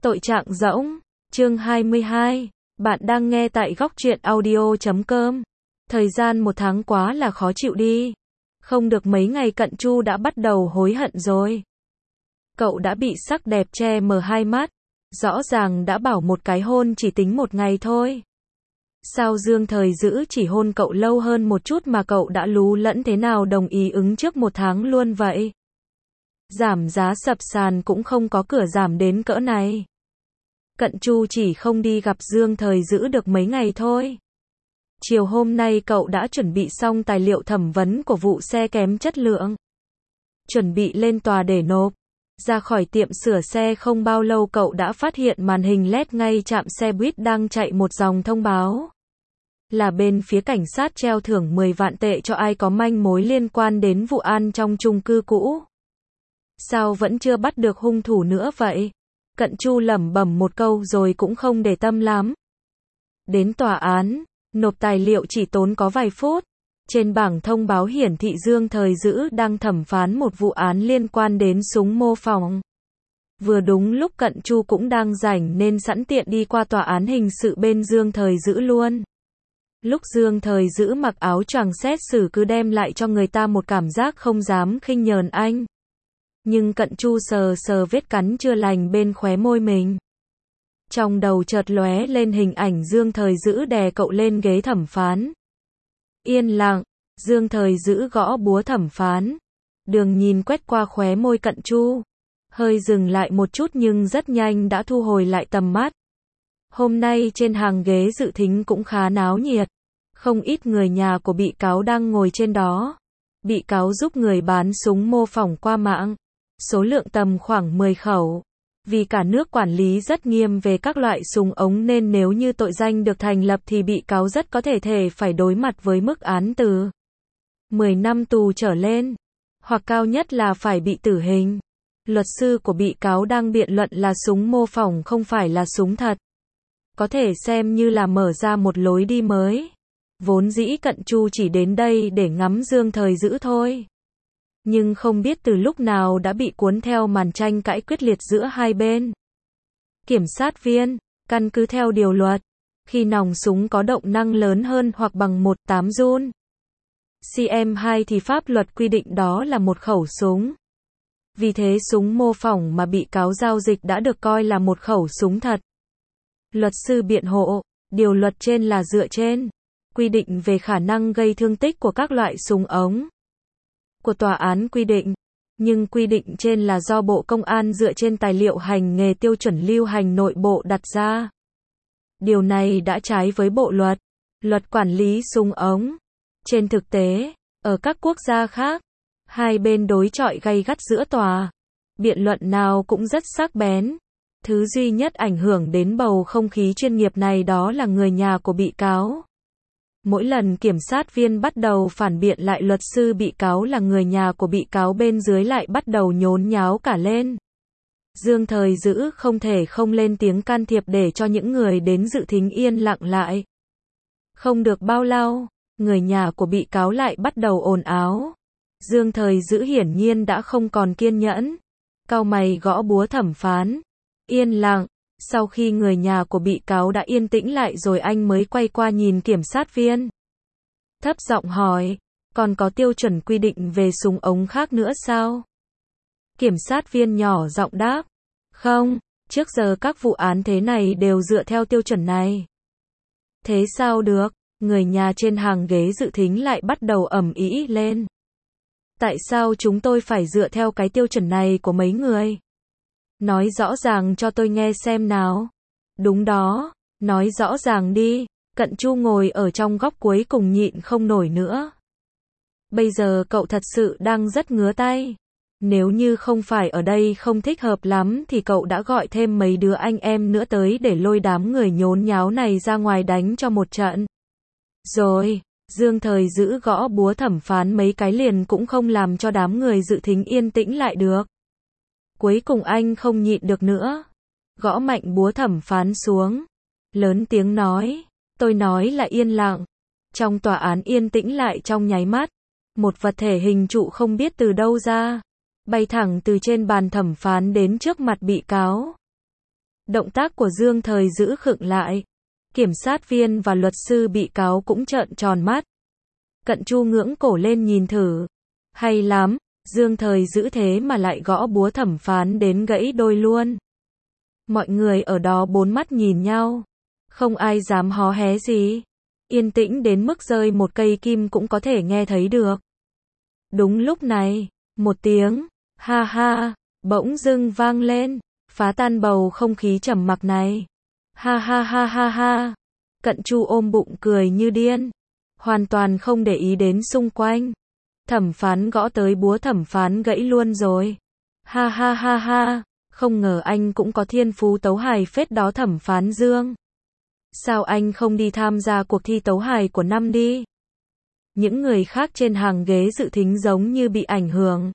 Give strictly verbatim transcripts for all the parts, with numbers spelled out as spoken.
Tội trạng rỗng, chương hai mươi hai. Bạn đang nghe tại góc truyện audio chấm com. Thời gian một tháng quá là khó chịu đi. Không được mấy ngày Cận Chu đã bắt đầu hối hận rồi. Cậu đã bị sắc đẹp che mờ hai mắt. Rõ ràng đã bảo một cái hôn chỉ tính một ngày thôi. Sao Dương Thời Dữ chỉ hôn cậu lâu hơn một chút mà cậu đã lú lẫn thế nào đồng ý ứng trước một tháng luôn vậy? Giảm giá sập sàn cũng không có cửa giảm đến cỡ này. Cận Chu chỉ không đi gặp Dương Thời Dữ được mấy ngày thôi. Chiều hôm nay cậu đã chuẩn bị xong tài liệu thẩm vấn của vụ xe kém chất lượng. Chuẩn bị lên tòa để nộp. Ra khỏi tiệm sửa xe không bao lâu cậu đã phát hiện màn hình led ngay trạm xe buýt đang chạy một dòng thông báo. Là bên phía cảnh sát treo thưởng mười vạn tệ cho ai có manh mối liên quan đến vụ án trong chung cư cũ. Sao vẫn chưa bắt được hung thủ nữa vậy? Cận Chu lẩm bẩm một câu rồi cũng không để tâm lắm. Đến tòa án, nộp tài liệu chỉ tốn có vài phút. Trên bảng thông báo hiển thị Dương Thời Dữ đang thẩm phán một vụ án liên quan đến súng mô phỏng. Vừa đúng lúc Cận Chu cũng đang rảnh nên sẵn tiện đi qua tòa án hình sự bên Dương Thời Dữ luôn. Lúc Dương Thời Dữ mặc áo choàng xét xử cứ đem lại cho người ta một cảm giác không dám khinh nhờn anh. Nhưng Cận Chu sờ sờ vết cắn chưa lành bên khóe môi mình. Trong đầu chợt lóe lên hình ảnh Dương Thời Dữ đè cậu lên ghế thẩm phán. Yên lặng, Dương Thời Dữ gõ búa thẩm phán. Đường nhìn quét qua khóe môi Cận Chu. Hơi dừng lại một chút nhưng rất nhanh đã thu hồi lại tầm mắt. Hôm nay trên hàng ghế dự thính cũng khá náo nhiệt. Không ít người nhà của bị cáo đang ngồi trên đó. Bị cáo giúp người bán súng mô phỏng qua mạng. Số lượng tầm khoảng mười khẩu. Vì cả nước quản lý rất nghiêm về các loại súng ống nên nếu như tội danh được thành lập thì bị cáo rất có thể thể phải đối mặt với mức án từ mười năm tù trở lên, hoặc cao nhất là phải bị tử hình. Luật sư của bị cáo đang biện luận là súng mô phỏng không phải là súng thật. Có thể xem như là mở ra một lối đi mới. Vốn dĩ Cận Chu chỉ đến đây để ngắm Dương Thời Dữ thôi. Nhưng không biết từ lúc nào đã bị cuốn theo màn tranh cãi quyết liệt giữa hai bên. Kiểm sát viên, căn cứ theo điều luật, khi nòng súng có động năng lớn hơn hoặc bằng một phẩy tám giun xâm hai thì pháp luật quy định đó là một khẩu súng. Vì thế súng mô phỏng mà bị cáo giao dịch đã được coi là một khẩu súng thật. Luật sư biện hộ, điều luật trên là dựa trên quy định về khả năng gây thương tích của các loại súng ống của tòa án quy định, nhưng quy định trên là do Bộ Công an dựa trên tài liệu hành nghề tiêu chuẩn lưu hành nội bộ đặt ra. Điều này đã trái với bộ luật, luật quản lý súng ống. Trên thực tế, ở các quốc gia khác, hai bên đối chọi gay gắt giữa tòa. Biện luận nào cũng rất sắc bén. Thứ duy nhất ảnh hưởng đến bầu không khí chuyên nghiệp này đó là người nhà của bị cáo. Mỗi lần kiểm sát viên bắt đầu phản biện lại luật sư bị cáo là người nhà của bị cáo bên dưới lại bắt đầu nhốn nháo cả lên. Dương Thời Dữ không thể không lên tiếng can thiệp để cho những người đến dự thính yên lặng lại. Không được bao lâu, người nhà của bị cáo lại bắt đầu ồn ào. Dương Thời Dữ hiển nhiên đã không còn kiên nhẫn. Cau mày gõ búa thẩm phán. Yên lặng. Sau khi người nhà của bị cáo đã yên tĩnh lại rồi anh mới quay qua nhìn kiểm sát viên. Thấp giọng hỏi, còn có tiêu chuẩn quy định về súng ống khác nữa sao? Kiểm sát viên nhỏ giọng đáp, không, trước giờ các vụ án thế này đều dựa theo tiêu chuẩn này. Thế sao được? Người nhà trên hàng ghế dự thính lại bắt đầu ầm ĩ lên. Tại sao chúng tôi phải dựa theo cái tiêu chuẩn này của mấy người? Nói rõ ràng cho tôi nghe xem nào. Đúng đó, nói rõ ràng đi. Cận Chu ngồi ở trong góc cuối cùng nhịn không nổi nữa. Bây giờ cậu thật sự đang rất ngứa tay. Nếu như không phải ở đây không thích hợp lắm thì cậu đã gọi thêm mấy đứa anh em nữa tới để lôi đám người nhốn nháo này ra ngoài đánh cho một trận. Rồi, Dương Thời Dữ gõ búa thẩm phán mấy cái liền cũng không làm cho đám người dự thính yên tĩnh lại được. Cuối cùng anh không nhịn được nữa. Gõ mạnh búa thẩm phán xuống. Lớn tiếng nói. Tôi nói là yên lặng. Trong tòa án yên tĩnh lại trong nháy mắt. Một vật thể hình trụ không biết từ đâu ra. Bay thẳng từ trên bàn thẩm phán đến trước mặt bị cáo. Động tác của Dương Thời Dữ khựng lại. Kiểm sát viên và luật sư bị cáo cũng trợn tròn mắt. Cận Chu ngưỡng cổ lên nhìn thử. Hay lắm, Dương Thời Dữ thế mà lại gõ búa thẩm phán đến gãy đôi luôn. Mọi người ở đó bốn mắt nhìn nhau. Không ai dám hó hé gì. Yên tĩnh đến mức rơi một cây kim cũng có thể nghe thấy được. Đúng lúc này, một tiếng, ha ha, bỗng dưng vang lên, phá tan bầu không khí trầm mặc này. Ha ha ha ha ha. Cận Chu ôm bụng cười như điên, hoàn toàn không để ý đến xung quanh. Thẩm phán gõ tới búa thẩm phán gãy luôn rồi. Ha ha ha ha, không ngờ anh cũng có thiên phú tấu hài phết đó thẩm phán Dương. Sao anh không đi tham gia cuộc thi tấu hài của năm đi? Những người khác trên hàng ghế dự thính giống như bị ảnh hưởng.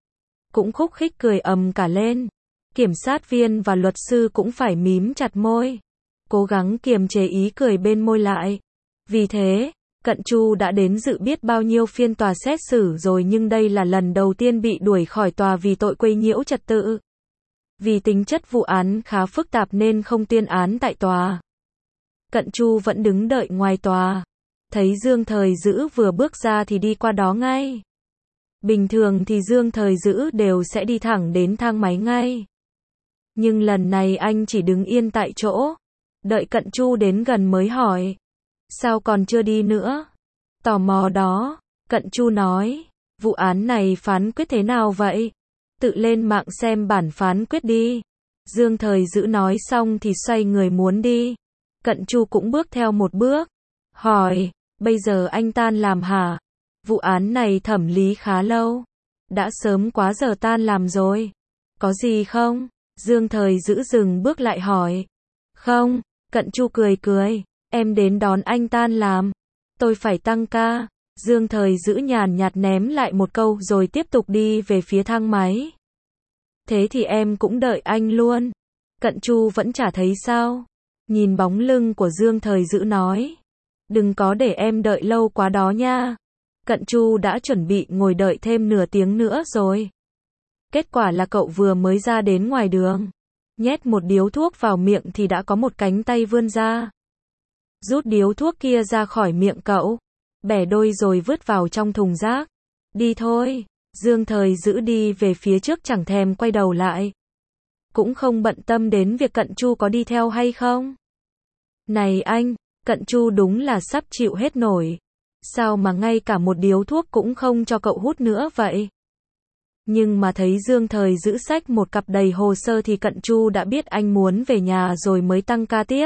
Cũng khúc khích cười ầm cả lên. Kiểm sát viên và luật sư cũng phải mím chặt môi. Cố gắng kiềm chế ý cười bên môi lại. Vì thế, Cận Chu đã đến dự biết bao nhiêu phiên tòa xét xử rồi nhưng đây là lần đầu tiên bị đuổi khỏi tòa vì tội quấy nhiễu trật tự. Vì tính chất vụ án khá phức tạp nên không tuyên án tại tòa. Cận Chu vẫn đứng đợi ngoài tòa. Thấy Dương Thời Dữ vừa bước ra thì đi qua đó ngay. Bình thường thì Dương Thời Dữ đều sẽ đi thẳng đến thang máy ngay. Nhưng lần này anh chỉ đứng yên tại chỗ. Đợi Cận Chu đến gần mới hỏi. Sao còn chưa đi nữa? Tò mò đó, Cận Chu nói. Vụ án này phán quyết thế nào vậy? Tự lên mạng xem bản phán quyết đi. Dương Thời Dữ nói xong thì xoay người muốn đi. Cận Chu cũng bước theo một bước. Hỏi, bây giờ anh tan làm hả? Vụ án này thẩm lý khá lâu. Đã sớm quá giờ tan làm rồi. Có gì không? Dương Thời Dữ dừng bước lại hỏi. Không, Cận Chu cười cười. Em đến đón anh tan làm. Tôi phải tăng ca. Dương Thời Dữ nhàn nhạt ném lại một câu rồi tiếp tục đi về phía thang máy. Thế thì em cũng đợi anh luôn. Cận Chu vẫn chả thấy sao. Nhìn bóng lưng của Dương Thời Dữ nói. Đừng có để em đợi lâu quá đó nha. Cận Chu đã chuẩn bị ngồi đợi thêm nửa tiếng nữa rồi. Kết quả là cậu vừa mới ra đến ngoài đường. Nhét một điếu thuốc vào miệng thì đã có một cánh tay vươn ra. Rút điếu thuốc kia ra khỏi miệng cậu. Bẻ đôi rồi vứt vào trong thùng rác. Đi thôi. Dương Thời Dữ đi về phía trước chẳng thèm quay đầu lại. Cũng không bận tâm đến việc Cận Chu có đi theo hay không. Này anh, Cận Chu đúng là sắp chịu hết nổi. Sao mà ngay cả một điếu thuốc cũng không cho cậu hút nữa vậy? Nhưng mà thấy Dương Thời Dữ xách một cặp đầy hồ sơ thì Cận Chu đã biết anh muốn về nhà rồi mới tăng ca tiếp.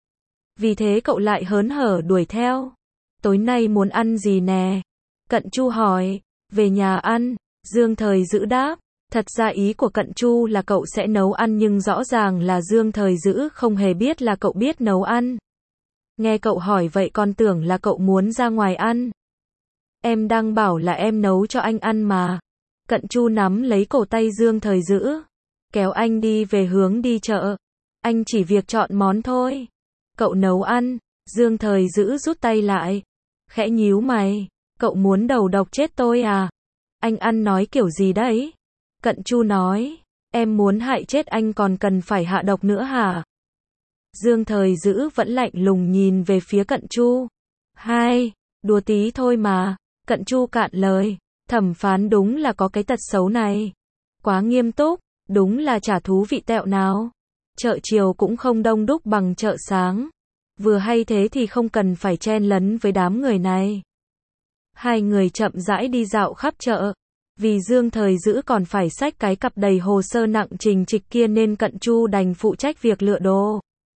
Vì thế cậu lại hớn hở đuổi theo. Tối nay muốn ăn gì nè? Cận Chu hỏi. Về nhà ăn. Dương Thời Dữ đáp. Thật ra ý của Cận Chu là cậu sẽ nấu ăn nhưng rõ ràng là Dương Thời Dữ không hề biết là cậu biết nấu ăn. Nghe cậu hỏi vậy còn tưởng là cậu muốn ra ngoài ăn. Em đang bảo là em nấu cho anh ăn mà. Cận Chu nắm lấy cổ tay Dương Thời Dữ. Kéo anh đi về hướng đi chợ. Anh chỉ việc chọn món thôi. Cậu nấu ăn. Dương Thời Dữ rút tay lại. Khẽ nhíu mày. Cậu muốn đầu độc chết tôi à? Anh ăn nói kiểu gì đấy? Cận Chu nói. Em muốn hại chết anh còn cần phải hạ độc nữa hả? Dương Thời Dữ vẫn lạnh lùng nhìn về phía Cận Chu. Hai, đùa tí thôi mà. Cận Chu cạn lời. Thẩm phán đúng là có cái tật xấu này. Quá nghiêm túc, đúng là chả thú vị tẹo nào. Chợ chiều cũng không đông đúc bằng chợ sáng. Vừa hay thế thì không cần phải chen lấn với đám người này. Hai người chậm rãi đi dạo khắp chợ. Vì Dương Thời Dữ còn phải xách cái cặp đầy hồ sơ nặng trình trịch kia nên Cận Chu đành phụ trách việc lựa đồ.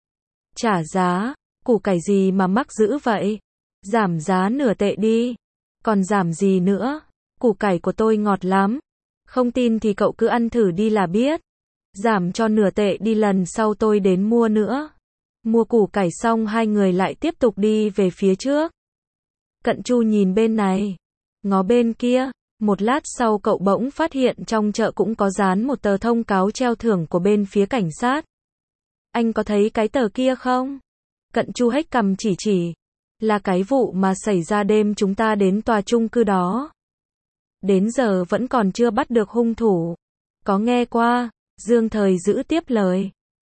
Trả giá, củ cải gì mà mắc dữ vậy? Giảm giá nửa tệ đi. Còn giảm gì nữa? Củ cải của tôi ngọt lắm. Không tin thì cậu cứ ăn thử đi là biết. Giảm cho nửa tệ đi lần sau tôi đến mua nữa. Mua củ cải xong hai người lại tiếp tục đi về phía trước. Cận Chu nhìn bên này, ngó bên kia. Một lát sau cậu bỗng phát hiện trong chợ cũng có dán một tờ thông cáo treo thưởng của bên phía cảnh sát. Anh có thấy cái tờ kia không? Cận Chu hếch cằm chỉ chỉ. Là cái vụ mà xảy ra đêm chúng ta đến tòa chung cư đó. Đến giờ vẫn còn chưa bắt được hung thủ. Có nghe qua. Dương Thời Dữ tiếp lời.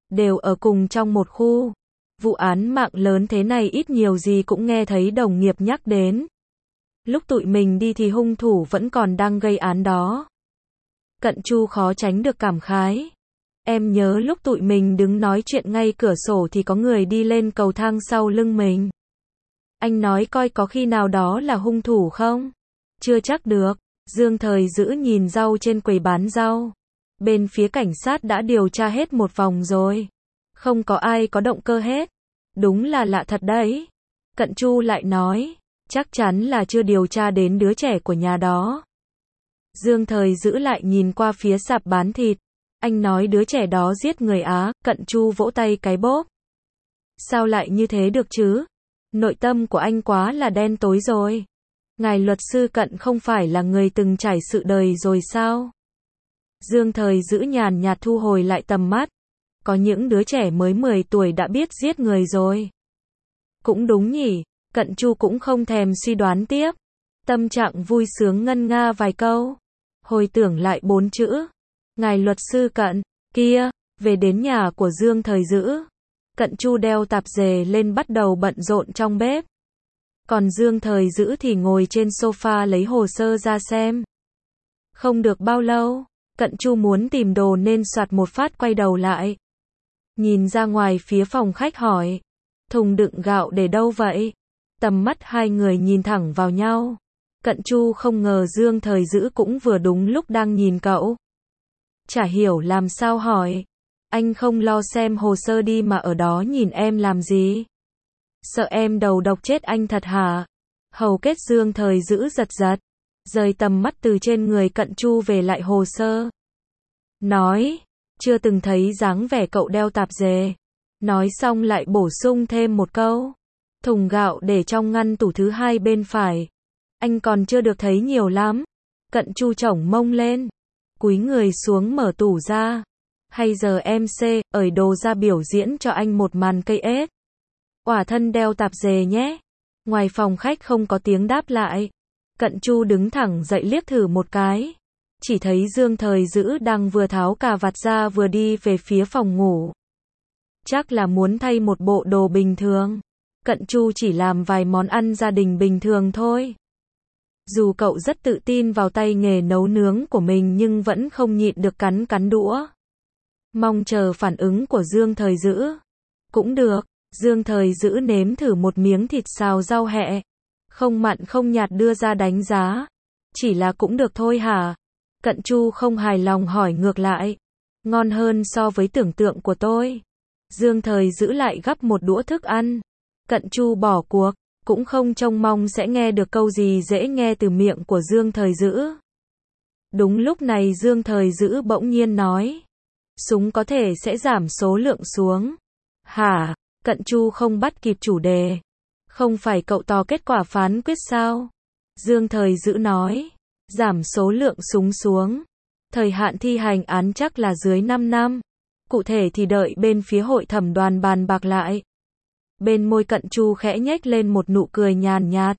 đều ở cùng trong một khu. Vụ án mạng lớn thế này ít nhiều gì cũng nghe thấy đồng nghiệp nhắc đến. Lúc tụi mình đi thì hung thủ vẫn còn đang gây án đó. Cận Chu khó tránh được cảm khái. Em nhớ lúc tụi mình đứng nói chuyện ngay cửa sổ thì có người đi lên cầu thang sau lưng mình. Anh nói coi có khi nào đó là hung thủ không? Chưa chắc được. Dương Thời Dữ nhìn rau trên quầy bán rau. Bên phía cảnh sát đã điều tra hết một vòng rồi. Không có ai có động cơ hết. Đúng là lạ thật đấy. Cận Chu lại nói. Chắc chắn là chưa điều tra đến đứa trẻ của nhà đó. Dương Thời Dữ lại nhìn qua phía sạp bán thịt. Anh nói đứa trẻ đó giết người Á. Cận Chu vỗ tay cái bóp. Sao lại như thế được chứ? Nội tâm của anh quá là đen tối rồi. Ngài luật sư Cận không phải là người từng trải sự đời rồi sao? Dương Thời Dữ nhàn nhạt thu hồi lại tầm mắt. Có những đứa trẻ mới mười tuổi đã biết giết người rồi. Cũng đúng nhỉ, Cận Chu cũng không thèm suy đoán tiếp. Tâm trạng vui sướng ngân nga vài câu. Hồi tưởng lại bốn chữ. Ngài luật sư Cận, kia, về đến nhà của Dương Thời Dữ. Cận Chu đeo tạp dề lên bắt đầu bận rộn trong bếp. Còn Dương Thời Dữ thì ngồi trên sofa lấy hồ sơ ra xem. Không được bao lâu, Cận Chu muốn tìm đồ nên soạt một phát quay đầu lại. Nhìn ra ngoài phía phòng khách hỏi. Thùng đựng gạo để đâu vậy? Tầm mắt hai người nhìn thẳng vào nhau. Cận Chu không ngờ Dương Thời Dữ cũng vừa đúng lúc đang nhìn cậu. Chả hiểu làm sao hỏi. Anh không lo xem hồ sơ đi mà ở đó nhìn em làm gì? Sợ em đầu độc chết anh thật hả? Hầu kết Dương Thời Dữ giật giật. Rời tầm mắt từ trên người Cận Chu về lại hồ sơ. Nói. Chưa từng thấy dáng vẻ cậu đeo tạp dề. Nói xong lại bổ sung thêm một câu. Thùng gạo để trong ngăn tủ thứ hai bên phải. Anh còn chưa được thấy nhiều lắm. Cận Chu chổng mông lên. Cúi người xuống mở tủ ra. Hay giờ em xê, ởi đồ ra biểu diễn cho anh một màn cây ếch. Quả thân đeo tạp dề nhé. Ngoài phòng khách không có tiếng đáp lại. Cận Chu đứng thẳng dậy liếc thử một cái. Chỉ thấy Dương Thời Dữ đang vừa tháo cà vạt ra vừa đi về phía phòng ngủ. Chắc là muốn thay một bộ đồ bình thường. Cận Chu chỉ làm vài món ăn gia đình bình thường thôi. Dù cậu rất tự tin vào tay nghề nấu nướng của mình nhưng vẫn không nhịn được cắn cắn đũa. Mong chờ phản ứng của Dương Thời Dữ. Cũng được, Dương Thời Dữ nếm thử một miếng thịt xào rau hẹ. Không mặn không nhạt đưa ra đánh giá. Chỉ là cũng được thôi hả? Cận Chu không hài lòng hỏi ngược lại. Ngon hơn so với tưởng tượng của tôi. Dương Thời Dữ lại gắp một đũa thức ăn. Cận Chu bỏ cuộc, cũng không trông mong sẽ nghe được câu gì dễ nghe từ miệng của Dương Thời Dữ. Đúng lúc này Dương Thời Dữ bỗng nhiên nói. Súng có thể sẽ giảm số lượng xuống. Hả? Cận Chu không bắt kịp chủ đề. Không phải cậu tỏ kết quả phán quyết sao? Dương Thời Dữ nói. Giảm số lượng súng xuống. Thời hạn thi hành án chắc là dưới năm năm. Cụ thể thì đợi bên phía hội thẩm đoàn bàn bạc lại. Bên môi Cận Chu khẽ nhếch lên một nụ cười nhàn nhạt.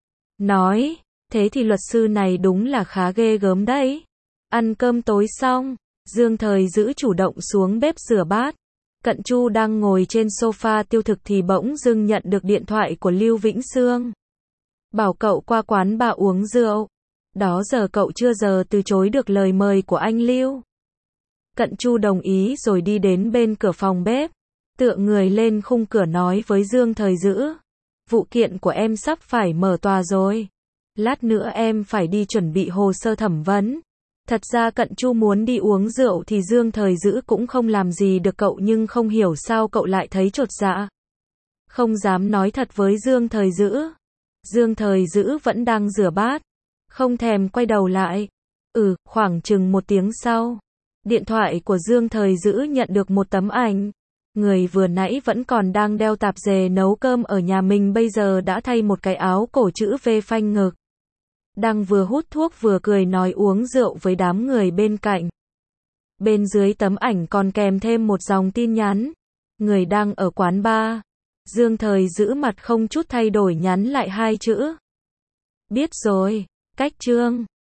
Nói, thế thì luật sư này đúng là khá ghê gớm đấy. Ăn cơm tối xong, Dương Thời Dữ chủ động xuống bếp rửa bát. Cận Chu đang ngồi trên sofa tiêu thực thì bỗng dưng nhận được điện thoại của Lưu Vĩnh Sương. Bảo cậu qua quán bà uống rượu. Đó giờ cậu chưa giờ từ chối được lời mời của anh Lưu. Cận Chu đồng ý rồi đi đến bên cửa phòng bếp. Tựa người lên khung cửa nói với Dương Thời Dữ. Vụ kiện của em sắp phải mở tòa rồi. Lát nữa em phải đi chuẩn bị hồ sơ thẩm vấn. Thật ra Cận Chu muốn đi uống rượu thì Dương Thời Dữ cũng không làm gì được cậu nhưng không hiểu sao cậu lại thấy chột dạ. Không dám nói thật với Dương Thời Dữ. Dương Thời Dữ vẫn đang rửa bát. Không thèm quay đầu lại. Ừ, khoảng chừng một tiếng sau. Điện thoại của Dương Thời Dữ nhận được một tấm ảnh. Người vừa nãy vẫn còn đang đeo tạp dề nấu cơm ở nhà mình bây giờ đã thay một cái áo cổ chữ V phanh ngực. Đang vừa hút thuốc vừa cười nói uống rượu với đám người bên cạnh. Bên dưới tấm ảnh còn kèm thêm một dòng tin nhắn. Người đang ở quán bar. Dương Thời Dữ mặt không chút thay đổi nhắn lại hai chữ. Biết rồi, cách chương.